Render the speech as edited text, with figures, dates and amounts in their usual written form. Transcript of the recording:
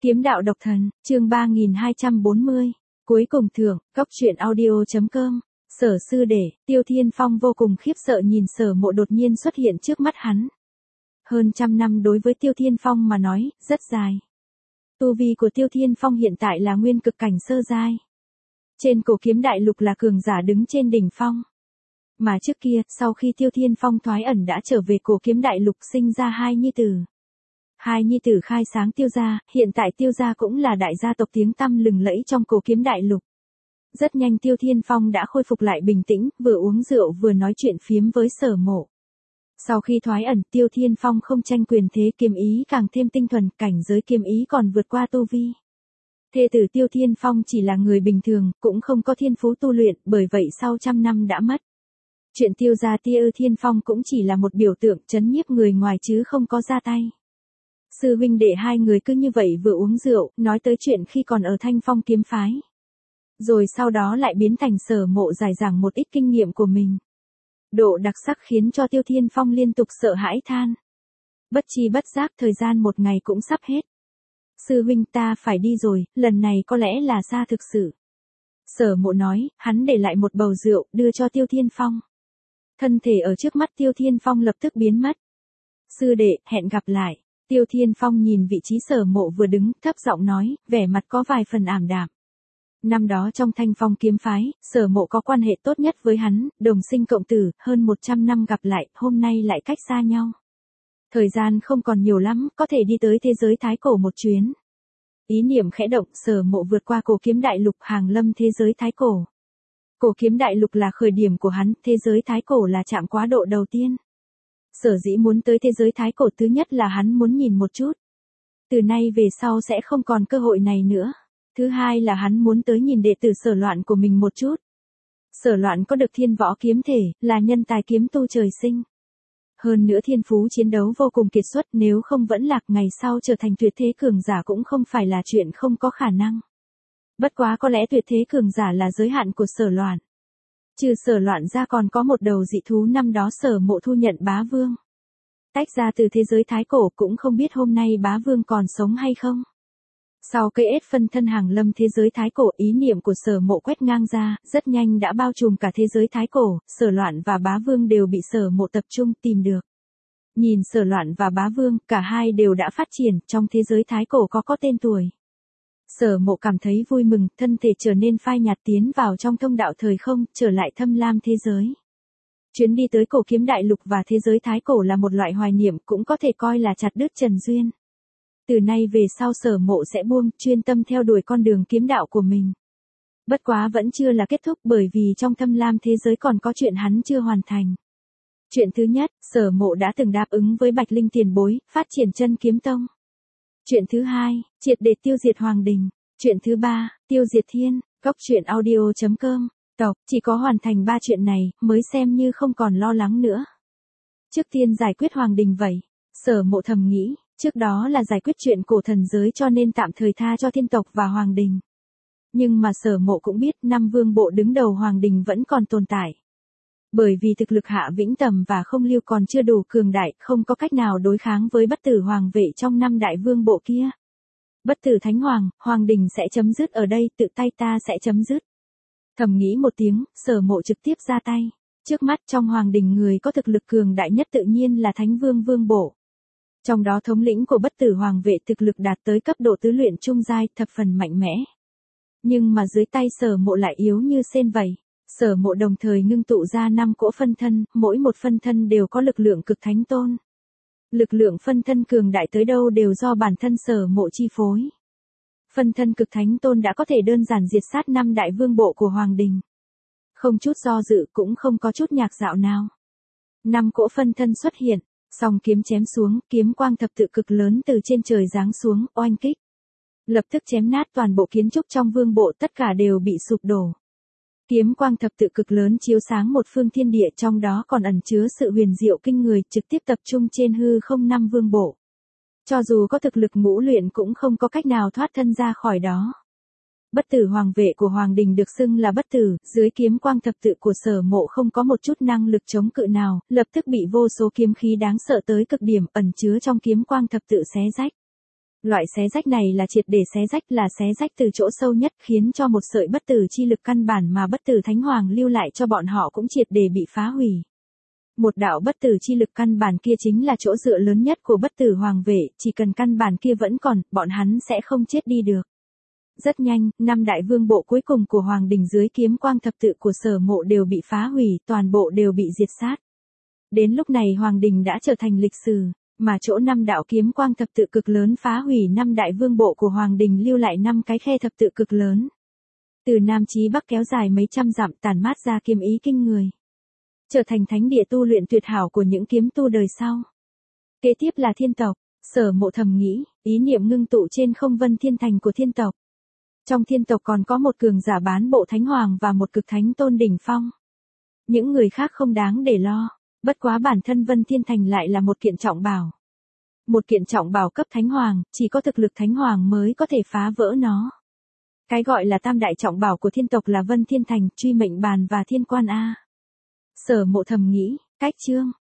Kiếm đạo độc thần, chương 3240. Cuối cùng thưởng, cóc truyện audio.com. Sở sư đệ, Tiêu Thiên Phong vô cùng khiếp sợ nhìn Sở Mộ đột nhiên xuất hiện trước mắt hắn. Hơn trăm năm đối với Tiêu Thiên Phong mà nói, rất dài. Tu vi của Tiêu Thiên Phong hiện tại là nguyên cực cảnh sơ giai. Trên cổ kiếm đại lục là cường giả đứng trên đỉnh phong. Mà trước kia, sau khi Tiêu Thiên Phong thoái ẩn đã trở về cổ kiếm đại lục sinh ra hai nhi tử. Hai nhi tử khai sáng Tiêu gia, hiện tại Tiêu gia cũng là đại gia tộc tiếng tăm lừng lẫy trong cổ kiếm đại lục. Rất nhanh Tiêu Thiên Phong đã khôi phục lại bình tĩnh, vừa uống rượu vừa nói chuyện phiếm với Sở Mộ. Sau khi thoái ẩn, Tiêu Thiên Phong không tranh quyền thế, kiếm ý càng thêm tinh thuần, cảnh giới kiếm ý còn vượt qua tu vi. Thê tử Tiêu Thiên Phong chỉ là người bình thường, cũng không có thiên phú tu luyện, bởi vậy sau trăm năm đã mất. Chuyện Tiêu gia Tiêu Thiên Phong cũng chỉ là một biểu tượng trấn nhiếp người ngoài chứ không có ra tay. Sư huynh đệ hai người cứ như vậy vừa uống rượu, nói tới chuyện khi còn ở Thanh Phong kiếm phái. Rồi sau đó lại biến thành Sở Mộ giải giảng một ít kinh nghiệm của mình. Độ đặc sắc khiến cho Tiêu Thiên Phong liên tục sợ hãi than. Bất chi bất giác thời gian một ngày cũng sắp hết. Sư huynh ta phải đi rồi, lần này có lẽ là xa thực sự. Sở Mộ nói, hắn để lại một bầu rượu, đưa cho Tiêu Thiên Phong. Thân thể ở trước mắt Tiêu Thiên Phong lập tức biến mất. Sư đệ, hẹn gặp lại. Tiêu Thiên Phong nhìn vị trí Sở Mộ vừa đứng, thấp giọng nói, vẻ mặt có vài phần ảm đạm. Năm đó trong Thanh Phong kiếm phái, Sở Mộ có quan hệ tốt nhất với hắn, đồng sinh cộng tử, hơn 100 năm gặp lại, hôm nay lại cách xa nhau. Thời gian không còn nhiều lắm, có thể đi tới thế giới thái cổ một chuyến. Ý niệm khẽ động, Sở Mộ vượt qua cổ kiếm đại lục hàng lâm thế giới thái cổ. Cổ kiếm đại lục là khởi điểm của hắn, thế giới thái cổ là chạm quá độ đầu tiên. Sở dĩ muốn tới thế giới thái cổ thứ nhất là hắn muốn nhìn một chút. Từ nay về sau sẽ không còn cơ hội này nữa. Thứ hai là hắn muốn tới nhìn đệ tử Sở Loạn của mình một chút. Sở Loạn có được thiên võ kiếm thể, là nhân tài kiếm tu trời sinh. Hơn nữa thiên phú chiến đấu vô cùng kiệt xuất, nếu không vẫn lạc ngày sau trở thành tuyệt thế cường giả cũng không phải là chuyện không có khả năng. Bất quá có lẽ tuyệt thế cường giả là giới hạn của Sở Loạn. Trừ Sở Loạn ra còn có một đầu dị thú năm đó Sở Mộ thu nhận Bá Vương. Tách ra từ thế giới thái cổ cũng không biết hôm nay Bá Vương còn sống hay không. Sau cây ết phân thân hàng lâm thế giới thái cổ, ý niệm của Sở Mộ quét ngang ra, rất nhanh đã bao trùm cả thế giới thái cổ, Sở Loạn và Bá Vương đều bị Sở Mộ tập trung tìm được. Nhìn Sở Loạn và Bá Vương, cả hai đều đã phát triển, trong thế giới thái cổ có tên tuổi. Sở Mộ cảm thấy vui mừng, thân thể trở nên phai nhạt tiến vào trong thông đạo thời không, trở lại thâm lam thế giới. Chuyến đi tới cổ kiếm đại lục và thế giới thái cổ là một loại hoài niệm, cũng có thể coi là chặt đứt trần duyên. Từ nay về sau Sở Mộ sẽ buông, chuyên tâm theo đuổi con đường kiếm đạo của mình. Bất quá vẫn chưa là kết thúc, bởi vì trong thâm lam thế giới còn có chuyện hắn chưa hoàn thành. Chuyện thứ nhất, Sở Mộ đã từng đáp ứng với Bạch Linh tiền bối, phát triển Chân Kiếm Tông. Chuyện thứ hai, triệt để tiêu diệt Hoàng Đình. Chuyện thứ ba, tiêu diệt Thiên, cóc truyện audio.com. Chỉ có hoàn thành 3 chuyện này, mới xem như không còn lo lắng nữa. Trước tiên giải quyết Hoàng Đình vậy. Sở Mộ thầm nghĩ, trước đó là giải quyết chuyện cổ thần giới cho nên tạm thời tha cho Thiên tộc và Hoàng Đình. Nhưng mà Sở Mộ cũng biết 5 vương bộ đứng đầu Hoàng Đình vẫn còn tồn tại. Bởi vì thực lực Hạ Vĩnh Tầm và Không Lưu còn chưa đủ cường đại, không có cách nào đối kháng với bất tử hoàng vệ trong 5 đại vương bộ kia. Bất tử Thánh Hoàng, Hoàng Đình sẽ chấm dứt ở đây, tự tay ta sẽ chấm dứt. Thầm nghĩ một tiếng, Sở Mộ trực tiếp ra tay. Trước mắt trong Hoàng Đình người có thực lực cường đại nhất tự nhiên là Thánh Vương vương bộ. Trong đó thống lĩnh của bất tử hoàng vệ thực lực đạt tới cấp độ tứ luyện trung giai, thập phần mạnh mẽ. Nhưng mà dưới tay Sở Mộ lại yếu như sên vậy. Sở Mộ đồng thời ngưng tụ ra 5 cỗ phân thân, mỗi một phân thân đều có lực lượng cực thánh tôn. Lực lượng phân thân cường đại tới đâu đều do bản thân Sở Mộ chi phối. Phân thân cực thánh tôn đã có thể đơn giản diệt sát 5 đại vương bộ của Hoàng Đình. Không chút do dự, cũng không có chút nhạc dạo nào. 5 cỗ phân thân xuất hiện, song kiếm chém xuống, kiếm quang thập tự cực lớn từ trên trời giáng xuống, oanh kích. Lập tức chém nát toàn bộ kiến trúc trong vương bộ, tất cả đều bị sụp đổ. Kiếm quang thập tự cực lớn chiếu sáng một phương thiên địa, trong đó còn ẩn chứa sự huyền diệu kinh người, trực tiếp tập trung trên hư không 5 vương bộ. Cho dù có thực lực ngũ luyện cũng không có cách nào thoát thân ra khỏi đó. Bất tử hoàng vệ của Hoàng Đình được xưng là bất tử, dưới kiếm quang thập tự của Sở Mộ không có một chút năng lực chống cự nào, lập tức bị vô số kiếm khí đáng sợ tới cực điểm ẩn chứa trong kiếm quang thập tự xé rách. Loại xé rách này là triệt để xé rách, là xé rách từ chỗ sâu nhất, khiến cho một sợi bất tử chi lực căn bản mà bất tử thánh hoàng lưu lại cho bọn họ cũng triệt để bị phá hủy. Một đạo bất tử chi lực căn bản kia chính là chỗ dựa lớn nhất của bất tử hoàng vệ, chỉ cần căn bản kia vẫn còn, bọn hắn sẽ không chết đi được. Rất nhanh, 5 đại vương bộ cuối cùng của Hoàng Đình dưới kiếm quang thập tự của Sở Mộ đều bị phá hủy, toàn bộ đều bị diệt sát. Đến lúc này Hoàng Đình đã trở thành lịch sử, mà chỗ 5 đạo kiếm quang thập tự cực lớn phá hủy 5 đại vương bộ của Hoàng Đình lưu lại 5 cái khe thập tự cực lớn. Từ Nam chí Bắc kéo dài mấy trăm dặm, tản mát ra kiếm ý kinh người. Trở thành thánh địa tu luyện tuyệt hảo của những kiếm tu đời sau. Kế tiếp là thiên tộc, Sở Mộ thầm nghĩ, ý niệm ngưng tụ trên không vân thiên thành của thiên tộc. Trong thiên tộc còn có một cường giả bán bộ thánh hoàng và một cực thánh tôn đỉnh phong. Những người khác không đáng để lo, bất quá bản thân vân thiên thành lại là một kiện trọng bảo. Một kiện trọng bảo cấp thánh hoàng, chỉ có thực lực thánh hoàng mới có thể phá vỡ nó. Cái gọi là tam đại trọng bảo của thiên tộc là vân thiên thành, truy mệnh bàn và thiên quan A. Sở Mộ thầm nghĩ, cách chương.